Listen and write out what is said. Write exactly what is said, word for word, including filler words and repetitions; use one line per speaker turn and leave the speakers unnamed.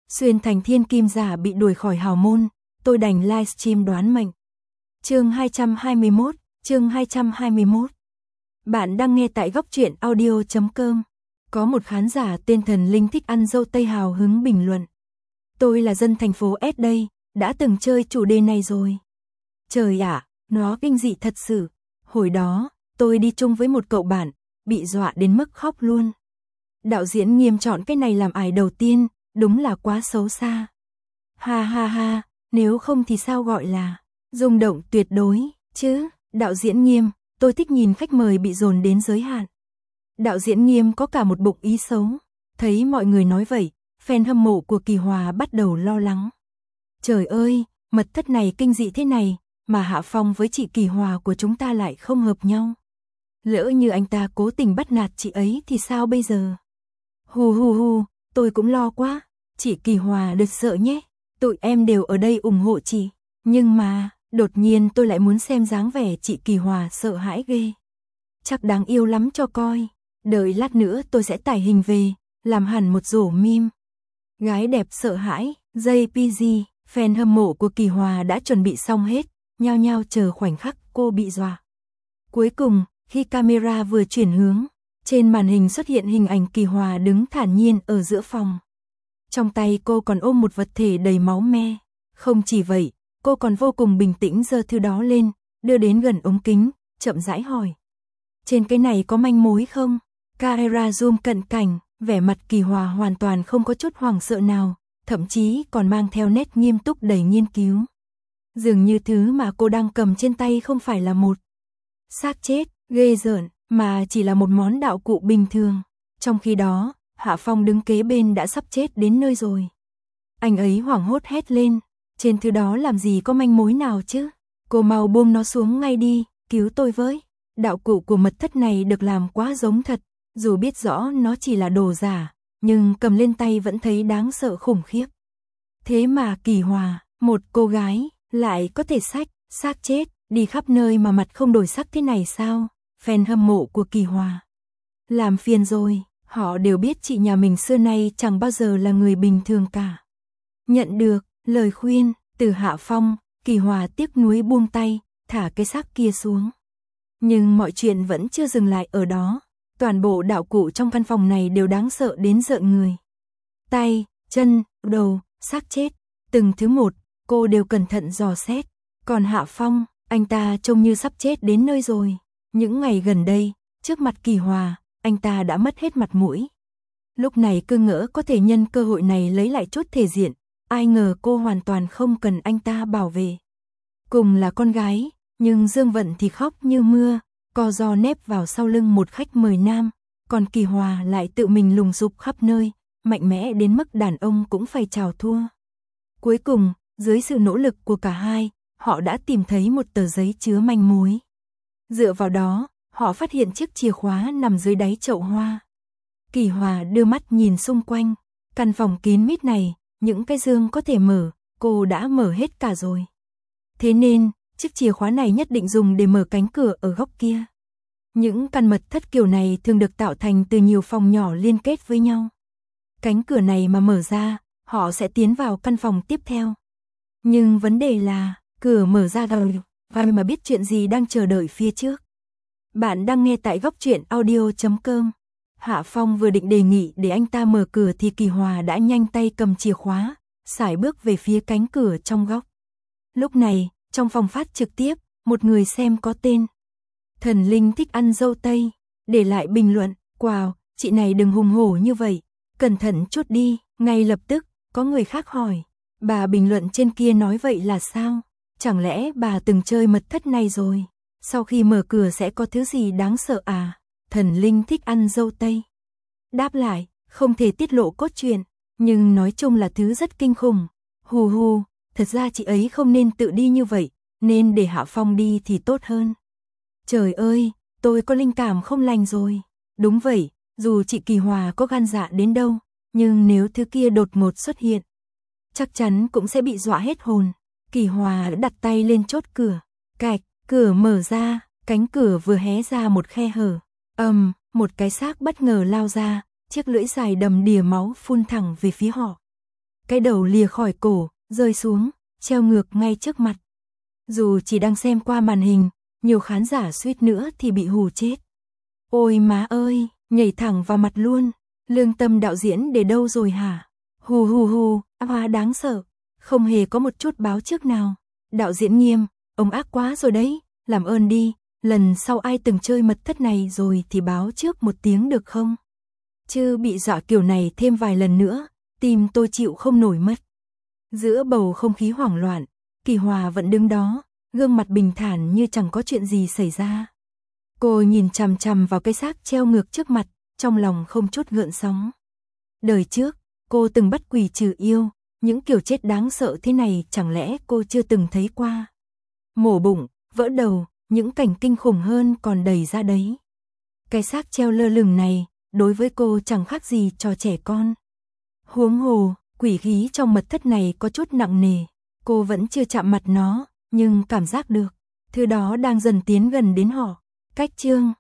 Xuyên thành thiên kim giả bị đuổi khỏi hào môn, tôi đành livestream đoán mệnh. Chương hai trăm hai mươi mốt, chương hai trăm hai mươi mốt. Bạn đang nghe tại góc truyện audio chấm com. Có một khán giả tên Thần Linh thích ăn dâu tây hào hứng bình luận. Tôi là dân thành phố S đây, đã từng chơi chủ đề này rồi. Trời ạ, nó kinh dị thật sự. Hồi đó, tôi đi chung với một cậu bạn, bị dọa đến mức khóc luôn. Đạo diễn Nghiêm chọn cái này làm ải đầu tiên, đúng là quá xấu xa. Ha ha ha, nếu không thì sao gọi là rung động tuyệt đối, chứ, đạo diễn Nghiêm, tôi thích nhìn khách mời bị dồn đến giới hạn. Đạo diễn Nghiêm có cả một bụng ý xấu, thấy mọi người nói vậy, fan hâm mộ của Kỳ Hòa bắt đầu lo lắng. Trời ơi, mật thất này kinh dị thế này, mà Hạ Phong với chị Kỳ Hòa của chúng ta lại không hợp nhau. Lỡ như anh ta cố tình bắt nạt chị ấy thì sao bây giờ? Hù hù hù, tôi cũng lo quá, chị Kỳ Hòa đừng sợ nhé, tụi em đều ở đây ủng hộ chị. Nhưng mà, đột nhiên tôi lại muốn xem dáng vẻ chị Kỳ Hòa sợ hãi ghê. Chắc đáng yêu lắm cho coi, đợi lát nữa tôi sẽ tải hình về, làm hẳn một rổ meme. Gái đẹp sợ hãi, jay pê giê, fan hâm mộ của Kỳ Hòa đã chuẩn bị xong hết, nhao nhao chờ khoảnh khắc cô bị dọa. Cuối cùng, khi camera vừa chuyển hướng, trên màn hình xuất hiện hình ảnh Kỳ Hòa đứng thản nhiên ở giữa phòng. Trong tay cô còn ôm một vật thể đầy máu me. Không chỉ vậy, cô còn vô cùng bình tĩnh giơ thứ đó lên, đưa đến gần ống kính, chậm rãi hỏi. Trên cái này có manh mối không? Camera zoom cận cảnh, vẻ mặt Kỳ Hòa hoàn toàn không có chút hoảng sợ nào, thậm chí còn mang theo nét nghiêm túc đầy nghiên cứu. Dường như thứ mà cô đang cầm trên tay không phải là một xác chết, ghê rợn, mà chỉ là một món đạo cụ bình thường. Trong khi đó, Hạ Phong đứng kế bên đã sắp chết đến nơi rồi. Anh ấy hoảng hốt hét lên, trên thứ đó làm gì có manh mối nào chứ? Cô mau buông nó xuống ngay đi, cứu tôi với. Đạo cụ của mật thất này được làm quá giống thật, dù biết rõ nó chỉ là đồ giả, nhưng cầm lên tay vẫn thấy đáng sợ khủng khiếp. Thế mà Kỳ Hòa, một cô gái, lại có thể xách xác chết đi khắp nơi mà mặt không đổi sắc thế này sao? Fan hâm mộ của Kỳ Hòa làm phiền rồi, họ đều biết chị nhà mình xưa nay chẳng bao giờ là người bình thường cả. Nhận được lời khuyên từ Hạ Phong, Kỳ Hòa tiếc nuối buông tay, thả cái xác kia xuống. Nhưng mọi chuyện vẫn chưa dừng lại ở đó, toàn bộ đạo cụ trong căn phòng này đều đáng sợ đến rợn người. Tay, chân, đầu, xác chết, từng thứ một, cô đều cẩn thận dò xét. Còn Hạ Phong, anh ta trông như sắp chết đến nơi rồi. Những ngày gần đây, trước mặt Kỳ Hòa, anh ta đã mất hết mặt mũi. Lúc này cứ ngỡ có thể nhân cơ hội này lấy lại chút thể diện, ai ngờ cô hoàn toàn không cần anh ta bảo vệ. Cùng là con gái, nhưng Dương Vận thì khóc như mưa, co ro nép vào sau lưng một khách mời nam, còn Kỳ Hòa lại tự mình lùng sục khắp nơi, mạnh mẽ đến mức đàn ông cũng phải chào thua. Cuối cùng, dưới sự nỗ lực của cả hai, họ đã tìm thấy một tờ giấy chứa manh mối. Dựa vào đó, họ phát hiện chiếc chìa khóa nằm dưới đáy chậu hoa. Kỳ Hòa đưa mắt nhìn xung quanh, căn phòng kín mít này, những cái dương có thể mở, cô đã mở hết cả rồi. Thế nên, chiếc chìa khóa này nhất định dùng để mở cánh cửa ở góc kia. Những căn mật thất kiểu này thường được tạo thành từ nhiều phòng nhỏ liên kết với nhau. Cánh cửa này mà mở ra, họ sẽ tiến vào căn phòng tiếp theo. Nhưng vấn đề là, cửa mở ra rồi, và mà biết chuyện gì đang chờ đợi phía trước. Bạn đang nghe tại góc truyện audio chấm com. Hạ Phong vừa định đề nghị để anh ta mở cửa thì Kỳ Hòa đã nhanh tay cầm chìa khóa, sải bước về phía cánh cửa trong góc. Lúc này, trong phòng phát trực tiếp, một người xem có tên Thần Linh thích ăn dâu tây, để lại bình luận, wow, chị này đừng hùng hổ như vậy, cẩn thận chút đi. Ngay lập tức, có người khác hỏi, bà bình luận trên kia nói vậy là sao? Chẳng lẽ bà từng chơi mật thất này rồi? Sau khi mở cửa sẽ có thứ gì đáng sợ à? Thần Linh thích ăn dâu tây. Đáp lại, không thể tiết lộ cốt truyện, nhưng nói chung là thứ rất kinh khủng. Hù hù, thật ra chị ấy không nên tự đi như vậy, nên để Hạ Phong đi thì tốt hơn. Trời ơi, tôi có linh cảm không lành rồi. Đúng vậy, dù chị Kỳ Hòa có gan dạ đến đâu, nhưng nếu thứ kia đột ngột xuất hiện, chắc chắn cũng sẽ bị dọa hết hồn. Kỳ Hòa đã đặt tay lên chốt cửa, cạch, cửa mở ra, cánh cửa vừa hé ra một khe hở. Ầm, um, một cái xác bất ngờ lao ra, chiếc lưỡi dài đầm đìa máu phun thẳng về phía họ. cái đầu lìa khỏi cổ, rơi xuống, treo ngược ngay trước mặt. Dù chỉ đang xem qua màn hình, nhiều khán giả suýt nữa thì bị hù chết. Ôi má ơi, nhảy thẳng vào mặt luôn, lương tâm đạo diễn để đâu rồi hả? Hù hù hù, hóa đáng sợ, không hề có một chút báo trước nào. Đạo diễn Nghiêm, ông ác quá rồi đấy, làm ơn đi, lần sau ai từng chơi mật thất này rồi thì báo trước một tiếng được không? Chứ bị dọa kiểu này thêm vài lần nữa, tim tôi chịu không nổi mất. Giữa bầu không khí hoảng loạn, Kỳ Hòa vẫn đứng đó, gương mặt bình thản như chẳng có chuyện gì xảy ra. Cô nhìn chằm chằm vào cái xác treo ngược trước mặt, trong lòng không chút gợn sóng. Đời trước, cô từng bắt quỷ trừ yêu, những kiểu chết đáng sợ thế này chẳng lẽ cô chưa từng thấy qua. Mổ bụng, vỡ đầu, những cảnh kinh khủng hơn còn đầy ra đấy. Cái xác treo lơ lửng này, đối với cô chẳng khác gì trò trẻ con. Huống hồ, quỷ khí trong mật thất này có chút nặng nề, cô vẫn chưa chạm mặt nó, nhưng cảm giác được, thứ đó đang dần tiến gần đến họ. Cách chương